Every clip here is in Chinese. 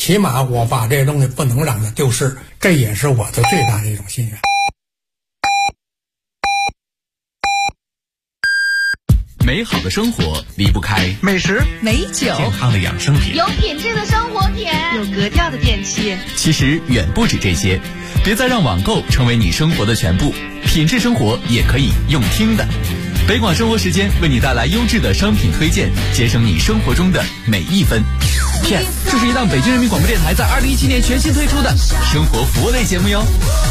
起码我把这些东西不能让它丢失，这也是我的最大的一种心愿。 美好的生活离不开美食、 美酒、 健康的养生品， 有品质的生活品， 有格调的电器。 其实远不止这些，别再让网购成为你生活的全部，品质生活也可以用听的。北广生活时间为你带来优质的商品推荐，节省你生活中的每一分。天，这是一档北京人民广播电台在2017年全新推出的生活服务类节目哟。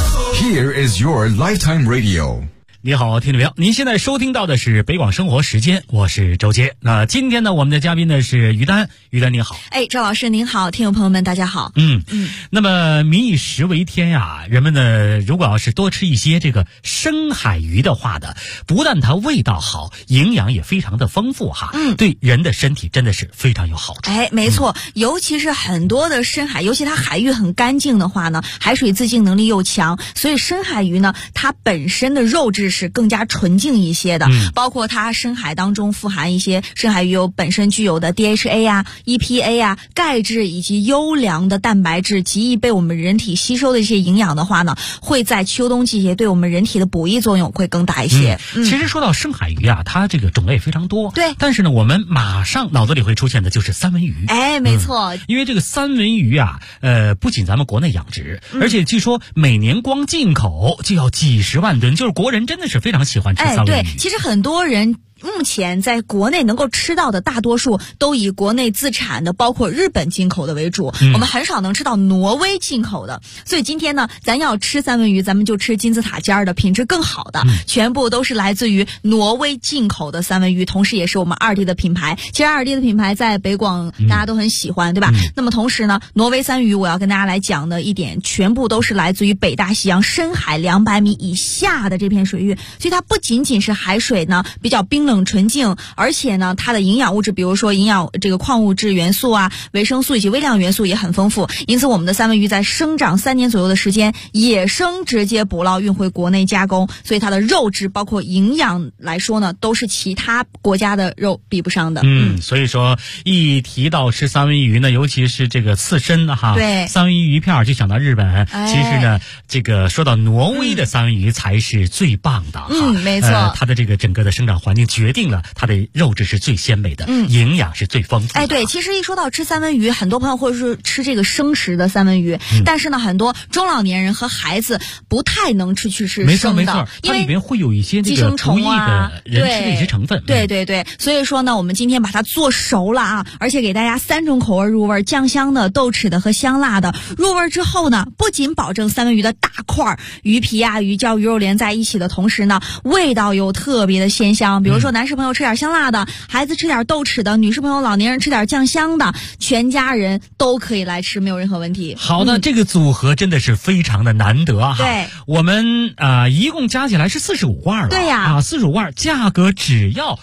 Here is your lifetime radio。 你好，听众朋友，您现在收听到的是北广生活时间，我是周杰。那今天呢，我们的嘉宾呢是于丹，于丹您好。 赵老师您好，听众朋友们大家好。 那么民以食为天呀，人们呢如果要是多吃一些这个深海鱼的话的，不但它味道好，营养也非常的丰富哈，对人的身体真的是非常有好处。 没错，尤其是很多的深海，尤其它海域很干净的话呢，海水自净能力又强，所以深海鱼呢，它本身的肉质是更加纯净一些的，包括它深海当中富含一些深海鱼油本身具有的 DHA 啊、EPA 啊、钙质以及优良的蛋白质，极易被我们人体吸收的一些营养的话呢，会在秋冬季节对我们人体的补益作用会更大一些。 其实说到深海鱼啊，它这个种类非常多， 对， 但是呢，我们马上脑子里会出现的就是三文鱼。 没错， 因为这个三文鱼啊，不仅咱们国内养殖，而且据说每年光进口就要几十万吨，就是国人真的是非常喜欢吃三文鱼。 对，其实很多人目前在国内能够吃到的大多数都以国内自产的，包括日本进口的为主，我们很少能吃到挪威进口的。所以今天呢，咱要吃三文鱼，咱们就吃金字塔尖的品质更好的，全部都是来自于挪威进口的三文鱼，同时也是我们二弟的品牌。其实二弟的品牌在北广大家都很喜欢，对吧？那么同时呢，挪威三文鱼我要跟大家来讲的一点，全部都是来自于北大西洋深海200米以下的这片水域，所以它不仅仅是海水呢比较冰冷纯净，而且呢它的营养物质，比如说这个矿物质元素啊、维生素以及微量元素也很丰富，因此我们的三文鱼在生长3年左右的时间，野生直接捕捞运回国内加工，所以它的肉质包括营养来说呢，都是其他国家的肉比不上的。 所以说一提到吃三文鱼呢，尤其是这个刺身的哈， 对， 三文鱼片就想到日本。其实呢，这个说到挪威的三文鱼才是最棒的哈。 没错， 它的这个整个的生长环境决定了它的肉质是最鲜美的，营养是最丰富的。 对，其实一说到吃三文鱼，很多朋友会是吃这个生食的三文鱼，但是呢，很多中老年人和孩子不太能吃生的。 没错，它里面会有一些寄生虫的人吃的一些成分。 对，所以说呢，我们今天把它做熟了啊，而且给大家3种口味入味，酱香的、豆豉的和香辣的。入味之后呢，不仅保证三文鱼的大块鱼皮啊、鱼胶、鱼肉连在一起的同时呢，味道又特别的鲜香。比如说男士朋友吃点香辣的，孩子吃点豆豉的，女士朋友、老年人吃点酱香的，全家人都可以来吃，没有任何问题。 好的，这个组合真的是非常的难得哈。 对， 我们一共加起来是45罐了。 对呀 ，45罐价格只要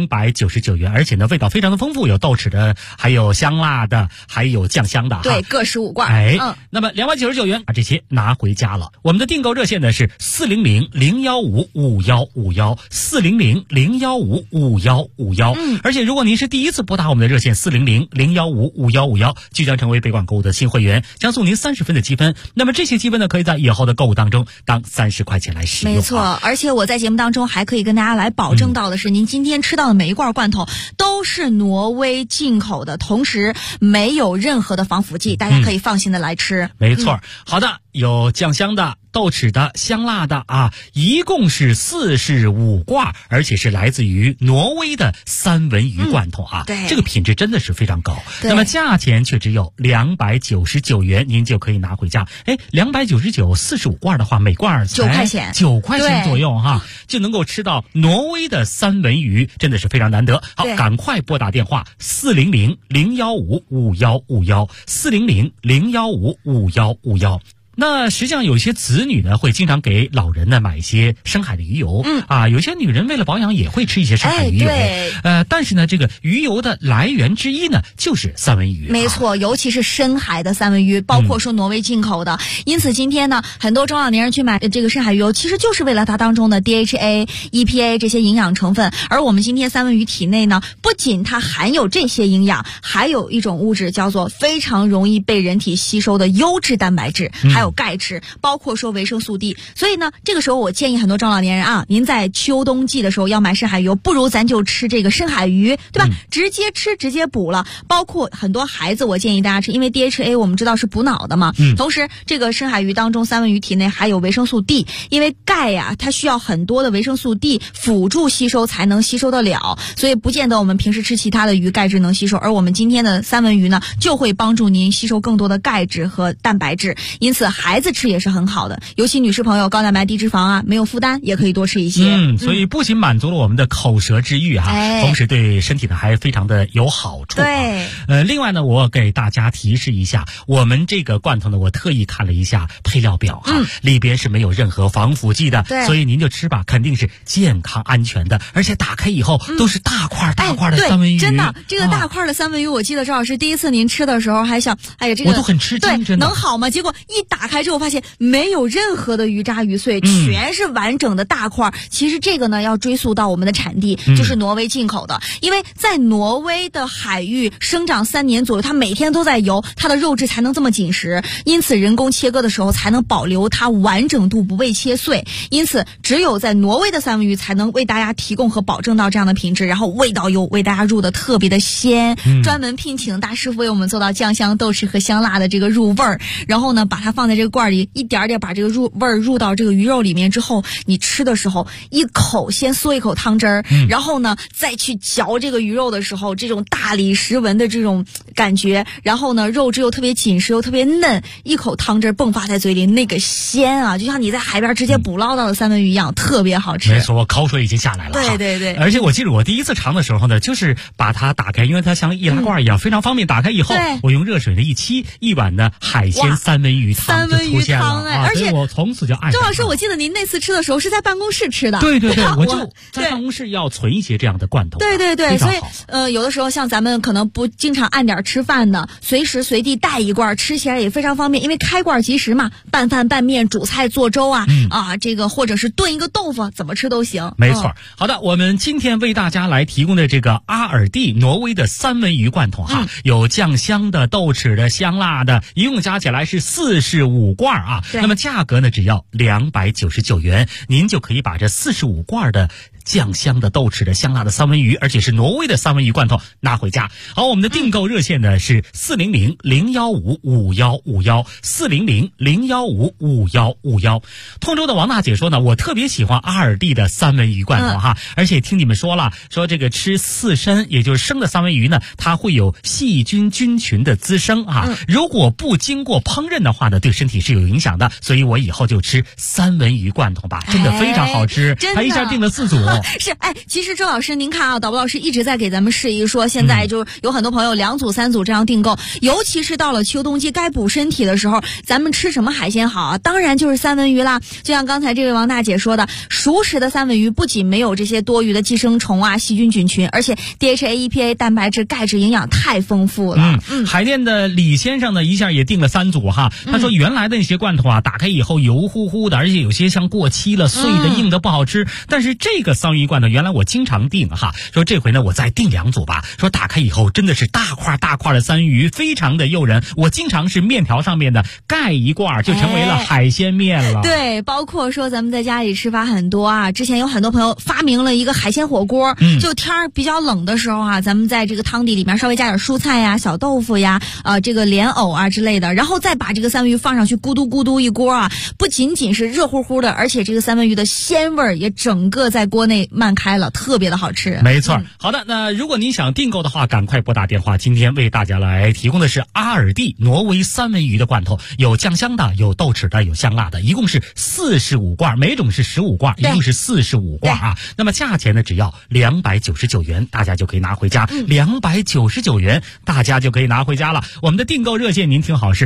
299元，而且呢味道非常的丰富，有豆豉的，还有香辣的，还有酱香的。 对，各15罐。 那么299元把这些拿回家了。我们的订购热线呢是400-015-5151，400-015-5151。而且如果您是第一次拨打我们的热线400-015-5151，即将成为北广购物的新会员，将送您30分的积分。那么这些积分呢，可以在以后的购物当中当30块钱来使用。 没错，而且我在节目当中还可以跟大家来保证到的是，您今天吃到的每一罐罐头都是挪威进口的，同时没有任何的防腐剂，大家可以放心的来吃。 没错，好的，有酱香的、豆豉的、香辣的啊，一共是45罐，而且是来自于挪威的三文鱼罐头啊。 对， 这个品质真的是非常高。那么价钱却只有299元，您就可以拿回家。299，45罐的话，每罐才 9块钱 ，9块钱左右哈，就能够吃到挪威的三文鱼，真的是非常难得。好，赶快拨打电话400-015-5151，400-015-5151。 那实际上有些子女呢会经常给老人呢买一些深海的鱼油，有些女人为了保养也会吃一些深海鱼油，但是呢这个鱼油的来源之一呢就是三文鱼， 没错，尤其是深海的三文鱼，包括说挪威进口的，因此今天呢很多中老年人去买这个深海鱼油，其实就是为了它当中的 DHA、EPA 这些营养成分。而我们今天三文鱼体内呢，不仅它含有这些营养，还有一种物质叫做非常容易被人体吸收的优质蛋白质，还有钙质，包括说维生素 D。所以呢，这个时候我建议很多中老年人啊，您在秋冬季的时候要买深海鱼油，不如咱就吃这个深海鱼，对吧？直接吃直接补了。包括很多孩子，我建议大家吃，因为 DHA 我们知道是补脑的嘛。同时这个深海鱼当中，三文鱼体内还有维生素 D， 因为钙呀，它需要很多的维生素 D 辅助吸收才能吸收得了，所以不见得我们平时吃其他的鱼钙质能吸收，而我们今天的三文鱼呢，就会帮助您吸收更多的钙质和蛋白质，因此孩子吃也是很好的，尤其女士朋友高蛋白低脂肪啊，没有负担也可以多吃一些。所以不仅满足了我们的口舌之欲同时对身体呢还非常的有好处。 对， 另外呢，我给大家提示一下，我们这个罐头呢，我特意看了一下配料表里边是没有任何防腐剂的，所以您就吃吧，肯定是健康安全的，而且打开以后都是大块大块的三文鱼。 真的，这个大块的三文鱼，我记得赵老师第一次您吃的时候还想，哎呀，这个我都很吃惊，真的能好吗？结果一打开之后发现没有任何的鱼渣鱼碎，全是完整的大块。其实这个呢要追溯到我们的产地，就是挪威进口的，因为在挪威的海域生长3年左右，它每天都在游，它的肉质才能这么紧实，因此人工切割的时候才能保留它完整度，不被切碎。因此只有在挪威的三文鱼才能为大家提供和保证到这样的品质，然后味道又为大家入的特别的鲜，专门聘请大师傅为我们做到酱香豆豉和香辣的这个入味儿，然后呢把它放在这个罐里，一点点把这个味儿入到这个鱼肉里面之后，你吃的时候一口先嗦一口汤汁儿，然后呢再去嚼这个鱼肉的时候，这种大理石纹的这种感觉，然后呢肉质又特别紧实又特别嫩，一口汤汁迸发在嘴里，那个鲜啊，就像你在海边直接捕捞到的三文鱼一样，特别好吃。 没错，我口水已经下来了。 对对对， 而且我记得我第一次尝的时候呢，就是把它打开，因为它像易拉罐一样，非常方便。打开以后，我用热水的一沏，一碗的海鲜三文鱼汤就出现了。 而且我从此就爱上了。 周老师，我记得您那次吃的时候是在办公室吃的。 对对对，我就在办公室要存一些这样的罐头。 对对对，所以有的时候像咱们可能不经常按点吃饭的，随时随地带一罐，吃起来也非常方便，因为开罐即食嘛，拌饭拌面煮菜做粥啊，这个或者是炖一个豆腐，怎么吃都行。 没错。好的，我们今天为大家来提供的这个阿尔蒂挪威的三文鱼罐头有酱香的、豆豉的、香辣的，一共加起来是45罐啊。那么价格呢只要299元，您就可以把这45罐的酱香的、豆豉的、香辣的三文鱼，而且是挪威的三文鱼罐头拿回家。好，我们的订购热线呢是400-015-5151 400-015-5151。通州的王大姐说呢，我特别喜欢阿尔蒂的三文鱼罐头而且听你们说了，说这个吃刺身，也就是生的三文鱼呢，它会有细菌菌群的滋生如果不经过烹饪的话呢，对身体是有影响的，所以我以后就吃三文鱼罐头吧，真的非常好吃。他一下订了4组。 是，其实周老师您看啊，导播老师一直在给咱们示意说，现在就有很多朋友2组3组这样订购，尤其是到了秋冬季该补身体的时候，咱们吃什么海鲜好啊？当然就是三文鱼啦。就像刚才这位王大姐说的，熟食的三文鱼不仅没有这些多余的寄生虫啊、细菌菌群，而且 DHA、EPA 蛋白质、钙质营养太丰富了。 海淀的李先生呢，一下也订了3组他说原来的那些罐头打开以后油乎乎的，而且有些像过期了、碎的、硬的不好吃。但是这个三文鱼罐头原来我经常订说这回呢我再订2组吧。说打开以后真的是大块大块的三文鱼，非常的诱人。我经常是面条上面的盖一罐，就成为了海鲜面了。 对，包括说咱们在家里吃法很多之前有很多朋友发明了一个海鲜火锅，就天儿比较冷的时候咱们在这个汤底里面稍微加点蔬菜呀、小豆腐呀、这个莲藕之类的，然后再把这个三文鱼放上去，咕嘟咕嘟一锅不仅仅是热乎乎的，而且这个三文鱼的鲜味儿也整个在锅内内漫开了，特别的好吃。 没错。好的，那如果您想订购的话，赶快拨打电话。今天为大家来提供的是阿尔蒂挪威三文鱼的罐头，有酱香的，有豆豉的，有香辣的，一共是45罐，每种是15罐，一共是45罐啊。那么价钱呢，只要299元，大家就可以拿回家。299元，大家就可以拿回家了。我们的订购热线您听好，是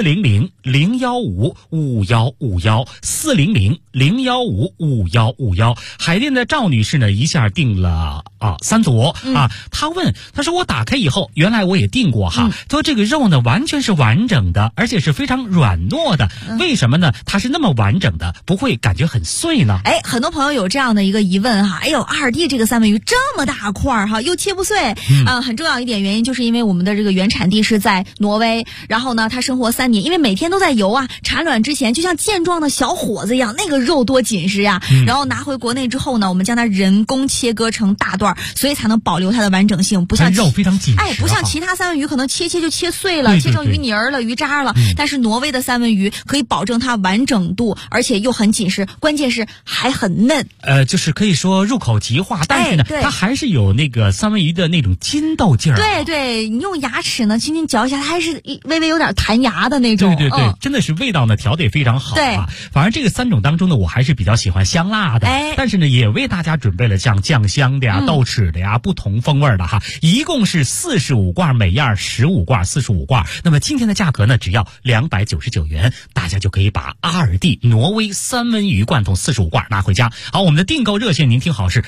400-015-5151，400-015-5151。海淀的赵女士呢，一下订了3组她说我打开以后，原来我也订过哈，说这个肉呢完全是完整的，而且是非常软糯的。为什么呢？它是那么完整的，不会感觉很碎呢？ 很多朋友有这样的一个疑问哈，阿尔蒂这个三文鱼这么大块哈，又切不碎，很重要一点原因就是因为我们的这个原产地是在挪威，然后呢，他生活3年，因为每天都在游啊，产卵之前就像健壮的小伙子一样，那个肉多紧实呀。然后拿回国内之后呢，我们将它人工切割成大段，所以才能保留它的完整性，不像肉非常紧实， 不像其他三文鱼可能切就切碎了，切成鱼泥了、鱼渣了。但是挪威的三文鱼可以保证它完整度，而且又很紧实，关键是还很嫩。 就是可以说入口即化，但是呢，它还是有那个三文鱼的那种筋斗劲儿。 对，你用牙齿呢轻轻嚼一下，它还是微微有点弹牙的那种。 对，真的是味道呢调得也非常好啊。反而这个3种当中呢，我还是比较喜欢香辣的，但是呢，也为大家准备了像酱香的呀、豆豉的呀，不同风味的哈，一共是45罐，每样15罐，45罐。那么今天的价格呢，只要299元，大家就可以把阿尔蒂挪威三文鱼罐头45罐拿回家。好，我们的订购热线您听好，是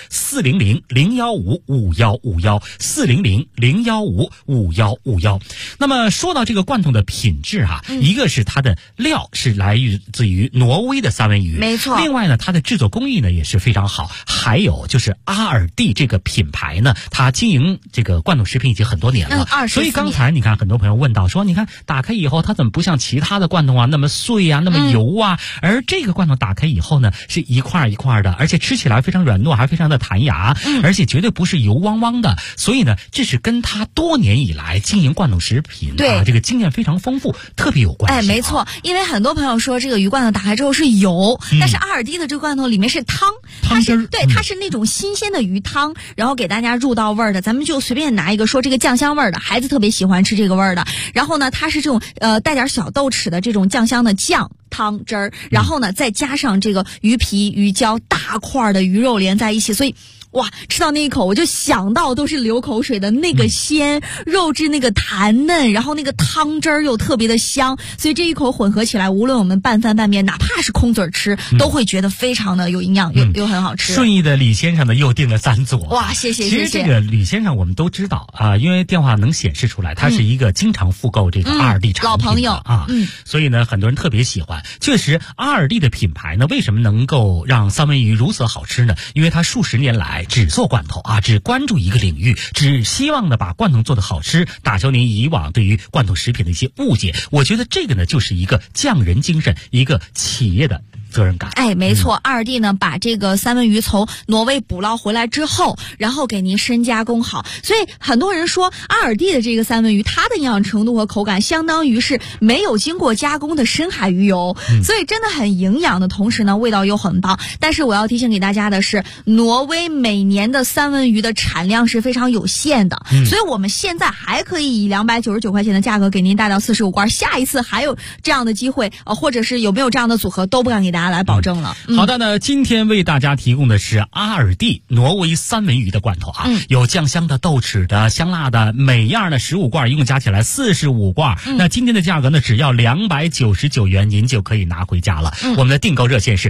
400-015-5151，400-015-5151。那么说到这个罐头的品质哈，一个是它的料是来自于挪威的三文鱼， 没错。 另外呢，它的制作工艺呢也是非常好。还有就是阿尔蒂这个品牌呢，它经营这个罐头食品已经很多年了，所以刚才你看很多朋友问到说，你看打开以后它怎么不像其他的罐头啊那么碎啊那么油啊，而这个罐头打开以后呢是一块一块的，而且吃起来非常软糯，还非常的弹牙，而且绝对不是油汪汪的。所以呢，这是跟它多年以来经营罐头食品这个经验非常丰富特别有关系。 没错，因为很多朋友说这个鱼罐头打开之后是油，但是阿尔蒂的这个罐头里面是汤汁，它是那种新鲜的鱼汤，然后给大家入到味儿的。咱们就随便拿一个说这个酱香味儿的，孩子特别喜欢吃这个味儿的。然后呢，它是这种带点小豆豉的这种酱香的酱汤汁儿，然后呢再加上这个鱼皮、鱼胶，大块的鱼肉连在一起，所以哇，吃到那一口我就想到都是流口水的那个鲜，肉质那个弹嫩，然后那个汤汁儿又特别的香，所以这一口混合起来，无论我们拌饭拌面，哪怕是空嘴吃，都会觉得非常的有营养，又很好吃。 顺义的李先生呢又订了3组， 哇，谢谢。 其实这个李先生我们都知道啊，因为电话能显示出来，他是一个经常复购这个阿尔蒂产品的老朋友啊，所以呢很多人特别喜欢。确实，阿尔蒂的品牌呢，为什么能够让三文鱼如此好吃呢？因为它数十年来只做罐头啊，只关注一个领域，只希望呢把罐头做得好吃，打消您以往对于罐头食品的一些误解。我觉得这个呢就是一个匠人精神，一个企业的责任感。 没错，阿尔蒂呢把这个三文鱼从挪威捕捞回来之后，然后给您深加工好，所以很多人说阿尔蒂的这个三文鱼，它的营养程度和口感相当于是没有经过加工的深海鱼油，所以真的很营养的同时呢，味道又很棒。但是我要提醒给大家的是，挪威每年的三文鱼的产量是非常有限的，所以我们现在还可以以299块钱的价格给您带到45罐，下一次还有这样的机会，或者是有没有这样的组合都不敢给大家来保证了。 好的呢，今天为大家提供的是阿尔蒂挪威三文鱼的罐头啊，有酱香的、豆豉的、香辣的，每样呢15罐，一共加起来45罐。那今天的价格呢，只要299元，您就可以拿回家了。我们的订购热线是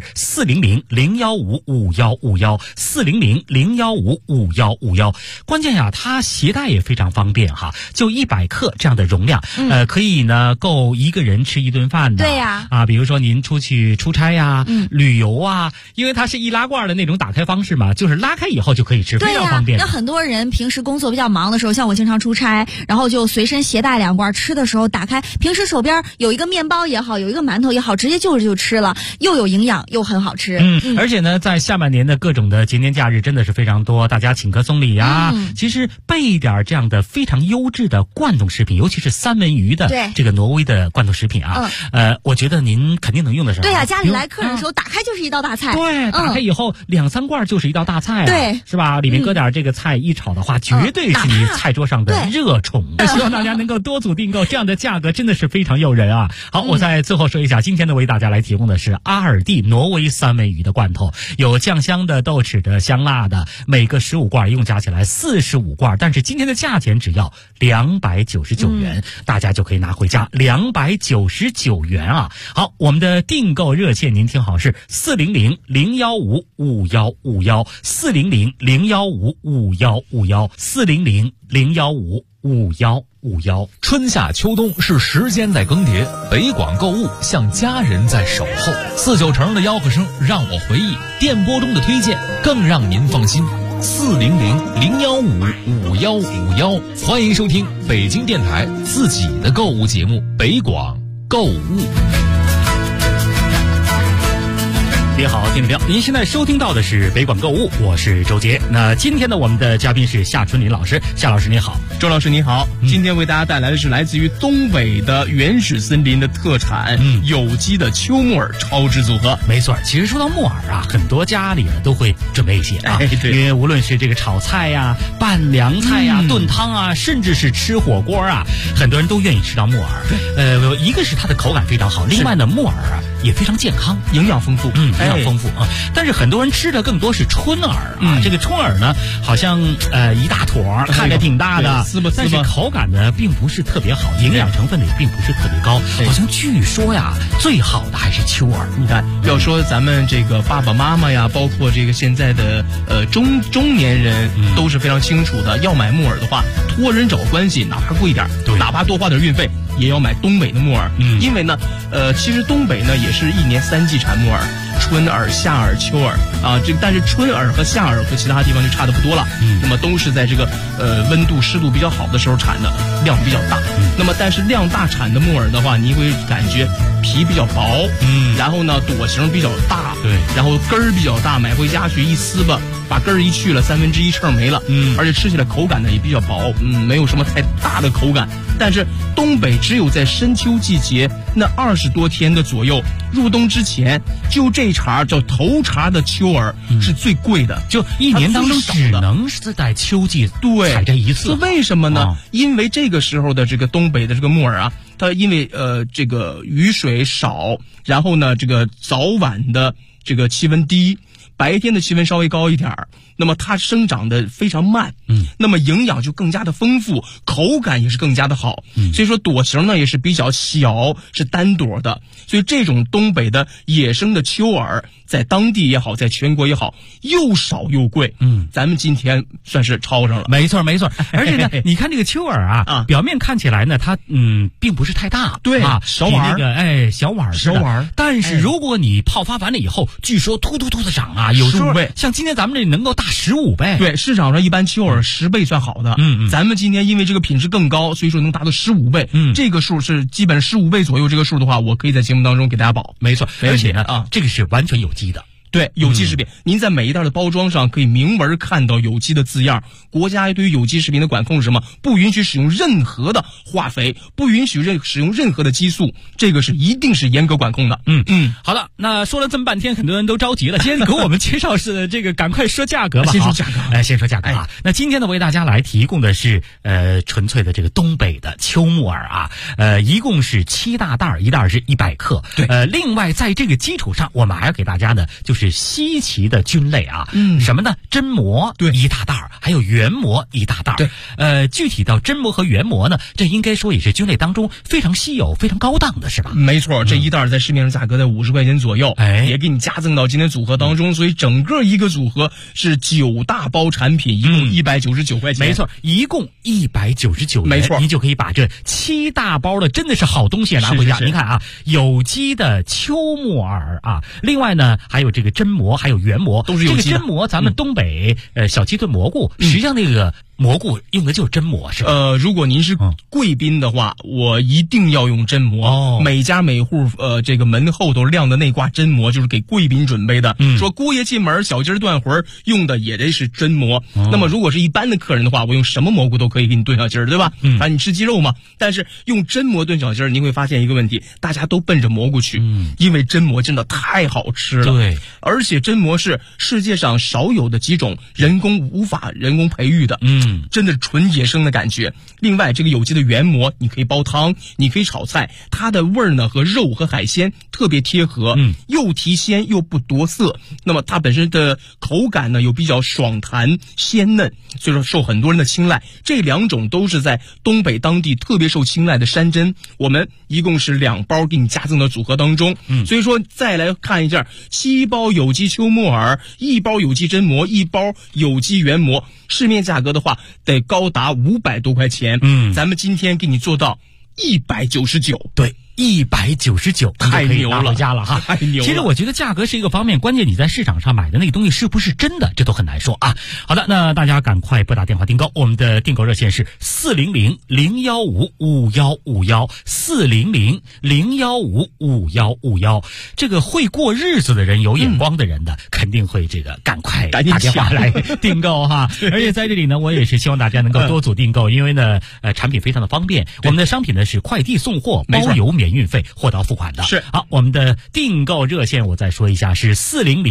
400-015-5151，400-015-5151。关键呀，它携带也非常方便哈，就100克这样的容量，可以呢够一个人吃一顿饭的。 对呀， 比如说您出去出差呀、旅游啊，因为它是易拉罐的那种打开方式嘛，就是拉开以后就可以吃，非常方便。 那很多人平时工作比较忙的时候，像我经常出差，然后就随身携带2罐，吃的时候打开，平时手边有一个面包也好，有一个馒头也好，直接就吃了，又有营养又很好吃。 而且呢，在下半年的各种的节年假日真的是非常多，大家请客送礼呀，其实备一点这样的非常优质的罐头食品，尤其是三文鱼的这个挪威的罐头食品啊，我觉得您肯定能用得上。 对呀，家里来客人的时候打开就是一道大菜。 对，打开以后2、3罐就是一道大菜啊， 对， 是吧？里面搁点这个菜一炒的话，绝对是你菜桌上的热宠。希望大家能够多组订购，这样的价格真的是非常诱人啊！好，我在最后说一下，今天呢为大家来提供的是阿尔蒂挪威三文鱼的罐头，有酱香的、豆豉的、香辣的，每个15罐，一共加起来45罐，但是今天的价钱只要299元，大家就可以拿回家，299元啊！好，我们的订购热线您听好，是400-015-5151，400-015-5151，400-015-5151。 春夏秋冬是时间在更迭，北广购物像家人在守候。496城的吆喝声让我回忆，电波中的推荐更让您放心。400-015-5151，欢迎收听北京电台自己的购物节目《北广购物》。 您好，听众朋友，您现在收听到的是北广购物，我是周杰。那今天呢，我们的嘉宾是夏春林老师。夏老师您好。 周老师你好，今天为大家带来的是来自于东北的原始森林的特产，有机的秋木耳超值组合。 没错，其实说到木耳啊，很多家里都会准备一些啊， 对， 因为无论是这个炒菜呀、拌凉菜呀、炖汤啊，甚至是吃火锅啊，很多人都愿意吃到木耳。一个是它的口感非常好，另外呢，木耳啊也非常健康， 营养丰富， 营养丰富啊。但是很多人吃的更多是春耳啊，这个春耳呢，好像一大坨，看着挺大的，但是口感呢并不是特别好，营养成分也并不是特别高。好像据说呀，最好的还是秋耳。 你看，要说咱们这个爸爸妈妈呀，包括这个现在的中年人都是非常清楚的，要买木耳的话，托人找关系，哪怕贵一点，哪怕多花点运费，也要买东北的木耳。因为呢，其实东北呢也是1年3季产木耳。春耳、夏耳、秋耳啊，但是春耳和夏耳和其他地方就差的不多了。那么都是在这个温度湿度比较好的时候产的，量比较大。那么但是量大产的木耳的话，你会感觉皮比较薄，然后呢朵形比较大， 对， 然后根儿比较大，买回家去一撕吧，把根儿一去了1/3秤没了，而且吃起来口感呢也比较薄，没有什么太大的口感。但是东北只有在深秋季节那20多天的左右，入冬之前，就这茬叫头茬的秋耳是最贵的， 就1年当中只能是在秋季采这一次。 是为什么呢？因为这个时候的这个东北的这个木耳啊，它因为这个雨水少，然后呢这个早晚的这个气温低，白天的气温稍微高一点儿，那么它生长的非常慢，那么营养就更加的丰富，口感也是更加的好，所以说朵形呢也是比较小，是单朵的，所以这种东北的野生的秋耳，在当地也好，在全国也好，又少又贵，咱们今天算是抄上了， 没错没错。而且呢，你看这个秋耳啊，表面看起来呢，它并不是太大， 对啊， 小碗那个小碗小碗， 但是如果你泡发完了以后，据说突突突的长啊，有时候像今天咱们这能够大15倍。 对，市场上一般秋耳10倍算好的，咱们今天因为这个品质更高，所以说能达到15倍，这个数是基本15倍左右，这个数的话，我可以在节目当中给大家保， 没错，而且呢，这个是完全有机的。 对，有机食品，您在每一袋的包装上可以明文看到有机的字样。国家对于有机食品的管控是什么？不允许使用任何的化肥，不允许使用任何的激素，这个是一定是严格管控的。 好了，那说了这么半天，很多人都着急了，先给我们介绍是这个，赶快说价格吧。 先说价格， 先说价格啊。那今天呢，为大家来提供的是纯粹的这个东北的秋木耳啊，一共是7大袋，一袋是100克。 对， 另外在这个基础上，我们还要给大家呢，就是稀奇的菌类啊，什么呢？真蘑对 1大袋，还有原蘑1大袋。 对， 具体到真蘑和原蘑呢，这应该说也是菌类当中非常稀有、非常高档的，是吧？ 没错，这一袋在市面上价格在50块钱左右，也给你加赠到今天组合当中，所以整个一个组合是9大包产品，一共199块钱。 没错，一共199元， 没错， 你就可以把这7大包的真的是好东西拿回家。您看啊，有机的秋木耳啊，另外呢还有这个真蘑，还有原蘑， 都是有机的。 这个真蘑，咱们东北小鸡炖蘑菇，实际上那个蘑菇用的就是真蘑是吧？ 如果您是贵宾的话，我一定要用真蘑。每家每户这个门后头晾的那挂真蘑就是给贵宾准备的。说姑爷进门小鸡断魂用的也得是真蘑。那么如果是一般的客人的话，我用什么蘑菇都可以给你炖小鸡儿，对吧？反正你吃鸡肉嘛。但是用真蘑炖小鸡儿，您会发现一个问题，大家都奔着蘑菇去，因为真蘑真的太好吃了。 对， 而且真蘑是世界上少有的几种无法人工培育的，真的是纯野生的感觉。另外，这个有机的原蘑，你可以煲汤，你可以炒菜，它的味儿呢和肉和海鲜特别贴合，又提鲜又不夺色。那么它本身的口感呢又比较爽弹鲜嫩，所以说受很多人的青睐。这2种都是在东北当地特别受青睐的山珍，我们一共是2包给你加赠到组合当中。所以说再来看一下，7包有机秋木耳，1包有机真蘑，1包有机原蘑，市面价格的话得高达500多块钱。咱们今天给你做到199。 对，199， 太牛了， 回家了哈， 太牛了。 其实我觉得价格是一个方面，关键你在市场上买的那个东西是不是真的，这都很难说啊。好的，那大家赶快拨打电话订购，我们的订购热线是400-015-5151，400-015-5151。这个会过日子的人，有眼光的人的，肯定会这个赶快打电话来订购哈。而且在这里呢，我也是希望大家能够多组订购，因为呢，产品非常的方便。我们的商品呢是快递送货，包邮免运费，货到付款的。 是。 好，我们的订购热线我再说一下，是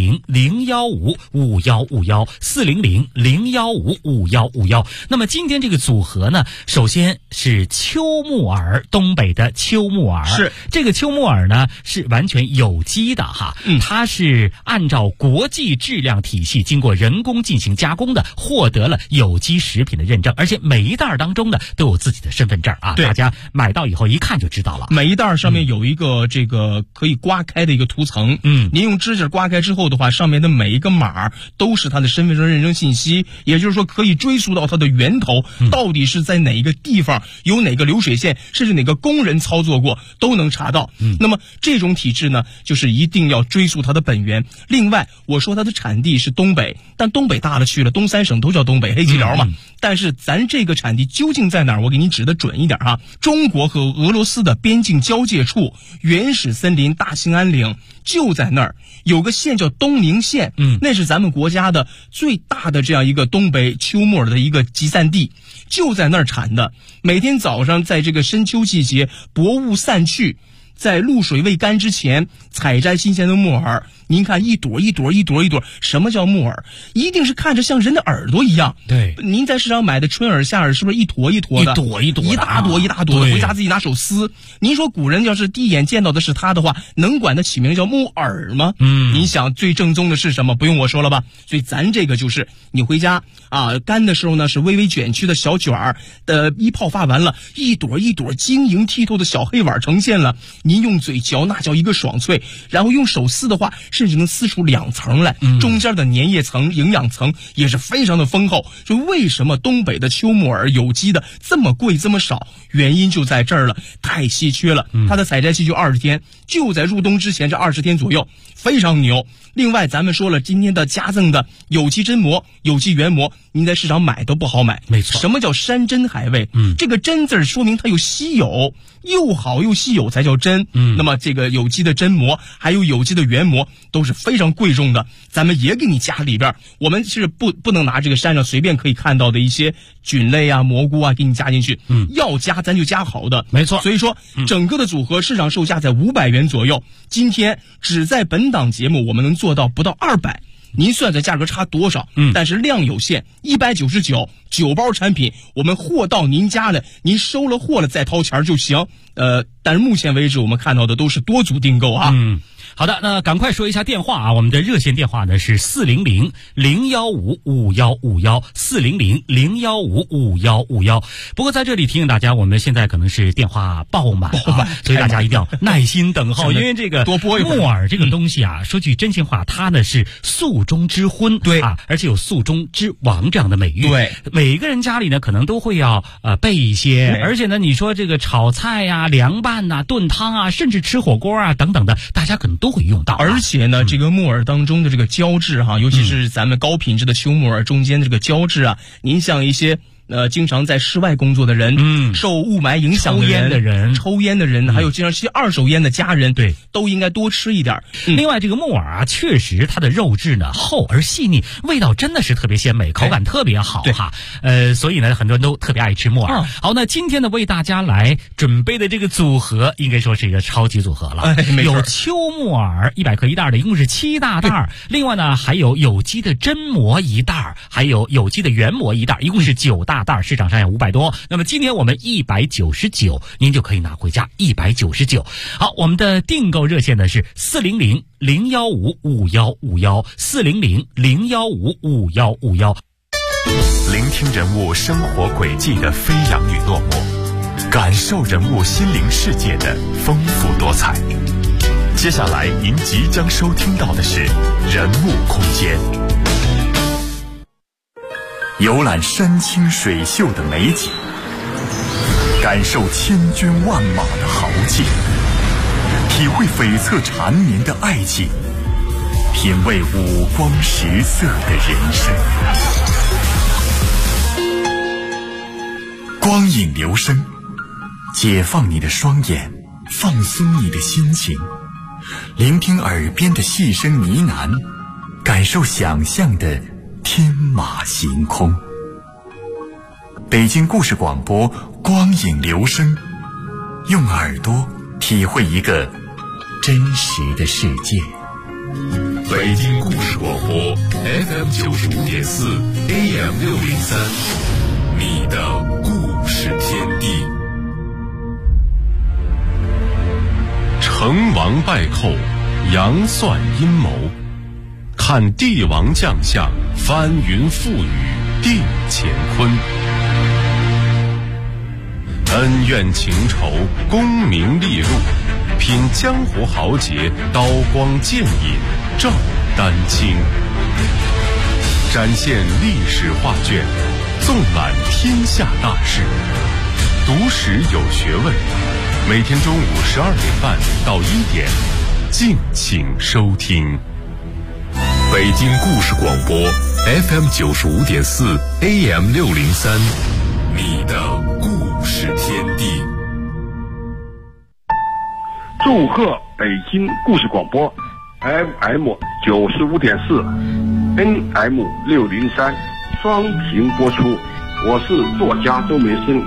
400-015-5151，400-015-5151。那么今天这个组合呢，首先是秋木耳，东北的秋木耳。 是。 这个秋木耳呢是完全有机的哈，它是按照国际质量体系经过人工进行加工的，获得了有机食品的认证，而且每一袋当中呢都有自己的身份证啊，大家买到以后一看就知道了。 每一袋上面有一个这个可以刮开的一个涂层，您用指甲刮开之后的话，上面的每一个码都是它的身份证认证信息，也就是说可以追溯到它的源头，到底是在哪一个地方，有哪个流水线，甚至哪个工人操作过，都能查到。那么这种体制呢，就是一定要追溯它的本源。另外，我说它的产地是东北，但东北大了去了，东3省都叫东北，黑吉辽嘛。但是咱这个产地究竟在哪儿？我给你指的准一点哈。中国和俄罗斯的边境交界处，原始森林大兴安岭就在那儿，有个县叫东宁县，那是咱们国家的最大的这样一个东北秋木耳的一个集散地，就在那儿产的。每天早上在这个深秋季节，薄雾散去，在露水未干之前采摘新鲜的木耳。您看一朵一朵一朵一朵，什么叫木耳？一定是看着像人的耳朵一样。 对， 您在市场买的春耳夏耳是不是一坨一坨的， 一大朵一大朵的，回家自己拿手撕。您说古人要是第一眼见到的是它的话，能管它起名叫木耳吗？您想最正宗的是什么？不用我说了吧。所以咱这个就是你回家啊，干的时候呢是微微卷曲的小卷儿的，一泡发完了，一朵一朵晶莹剔透的小黑碗呈现了。您用嘴嚼那叫一个爽脆，然后用手撕的话，甚至能撕出2层来，中间的粘液层、营养层也是非常的丰厚。所以为什么东北的秋木耳有机的这么贵这么少？原因就在这儿了，太稀缺了。它的采摘期就20天，就在入冬之前这20天左右，非常牛。另外咱们说了，今天的加赠的有机真蘑、有机原蘑，您在市场买都不好买。 没错。 什么叫山珍海味？这个真字说明它有稀有，又好又稀有才叫真。那么这个有机的真蘑还有有机的原蘑都是非常贵重的，咱们也给你加里边。我们是不能拿这个山上随便可以看到的一些菌类啊、蘑菇啊给你加进去。要加咱就加好的。 没错。 所以说整个的组合市场售价在500元左右，今天只在本档节目我们能做到不到200。您算这价格差多少？但是量有限，199 9包产品，我们货到您家了，您收了货了再掏钱就行。但是目前为止我们看到的都是多组订购啊。 好的，那赶快说一下电话啊！我们的热线电话呢是400-015-5151，400-015-5151。不过在这里提醒大家，我们现在可能是电话爆满，所以大家一定要耐心等候，因为这个木耳这个东西啊，说句真心话，它呢是素中之荤， 对啊，而且有素中之王这样的美誉。 对， 每一个人家里呢可能都会要备一些，而且呢，你说这个炒菜呀、凉拌呐、炖汤啊，甚至吃火锅啊等等的，大家可能都会用到。 而且呢，这个木耳当中的这个胶质哈，尤其是咱们高品质的秋木耳中间的这个胶质啊，您像一些经常在室外工作的人，受雾霾影响的人，抽烟的人，还有经常吸二手烟的家人，对，都应该多吃一点。 另外，这个木耳啊，确实它的肉质呢厚而细腻，味道真的是特别鲜美，口感特别好哈。所以呢，很多人都特别爱吃木耳。好，那今天呢，为大家来准备的这个组合，应该说是一个超级组合了。有秋木耳100克一袋的，一共是7大袋。另外呢，还有有机的真蘑一袋，还有有机的原蘑一袋，一共是9大袋，市场上有500多。那么今天我们199，您就可以拿回家199。好，我们的订购热线呢是400-015-5151，400-015-5151。 聆听人物生活轨迹的飞扬与落寞，感受人物心灵世界的丰富多彩。接下来您即将收听到的是人物空间，游览山清水秀的美景，感受千军万马的豪气，体会悱恻缠绵的爱情，品味五光十色的人生。光影留声，解放你的双眼，放松你的心情，聆听耳边的细声呢喃，感受想象的天马行空。北京故事广播，光影留声，用耳朵体会一个真实的世界。 北京故事广播 FM 95.4 AM 603，你的故事天地。成王败寇，杨算阴谋，看帝王将相，翻云覆雨，定乾坤。恩怨情仇，功名利禄，品江湖豪杰，刀光剑影，照丹青。展现历史画卷，纵览天下大事，读史有学问。每天中午12点半到1点，敬请收听。北京故事广播 FM 95.4 AM 603，你的故事天地。 祝贺北京故事广播 FM 95.4 AM 603双屏播出，我是作家周梅生。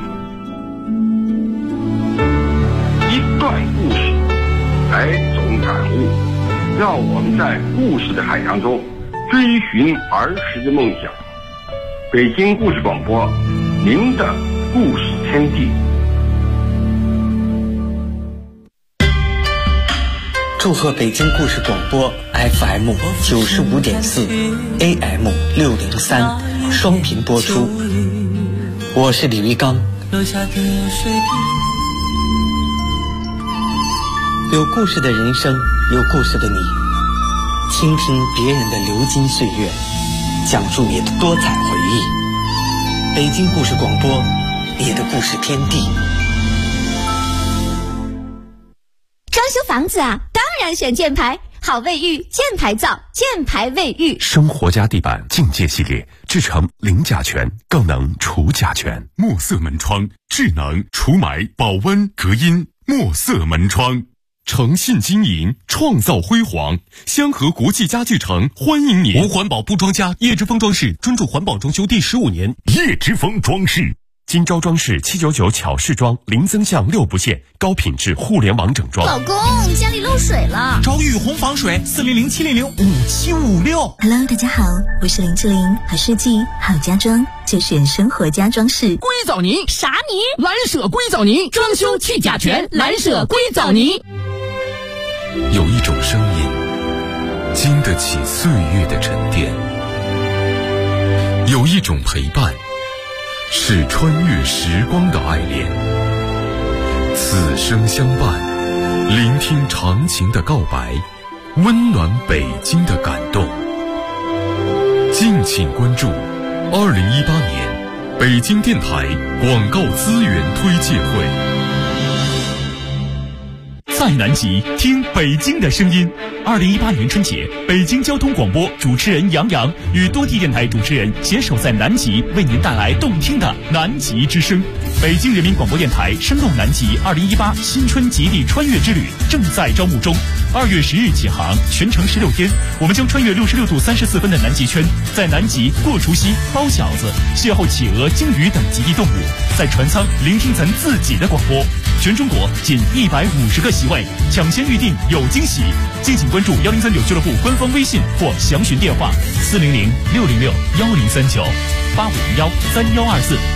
一段故事，100种感悟，让我们在故事的海洋中追寻儿时的梦想。北京故事广播，您的故事天地。 祝贺北京故事广播 FM 95.4 AM 603双屏播出，我是李玉刚。有故事的人生，有故事的你，倾听别人的流金岁月，讲述你的多彩回忆。北京故事广播，你的故事天地。 装修房子啊，当然选箭牌，好卫浴，箭牌造，箭牌卫浴。 生活家地板境界系列，制成零甲醛，更能除甲醛。墨色门窗，智能除霾、保温、隔音。墨色门窗，诚信经营，创造辉煌。香河国际家具城欢迎您。无环保不装家，叶之峰装饰专注环保装修第15年。叶之峰装饰，金招装饰799巧饰装，零增项6不限，高品质互联网整装。 老公，家里漏水了， 找雨虹防水，400-700-5756。 Hello， 大家好，我是林志玲，好设计好家装就选生活家装饰。 硅藻泥啥泥？ 蓝舍硅藻泥，装修去甲醛，蓝舍硅藻泥。 有一种声音，经得起岁月的沉淀；有一种陪伴，是穿越时光的爱恋。此生相伴，聆听长情的告白，温暖北京的感动。敬请关注2018年北京电台广告资源推介会。 在南极听北京的声音。2018年春节，北京交通广播主持人杨洋与多地电台主持人携手在南极，为您带来动听的南极之声。北京人民广播电台声动南极2018新春极地穿越之旅正在招募中，2月10日起航，全程16天，我们将穿越66度34分的南极圈，在南极过除夕、包饺子，邂逅企鹅、鲸鱼等极地动物，在船舱聆听咱自己的广播。全中国仅150个席位，抢先预定有惊喜。敬请关注1039俱乐部官方微信或详询电话：400-606-1039，8501-3124。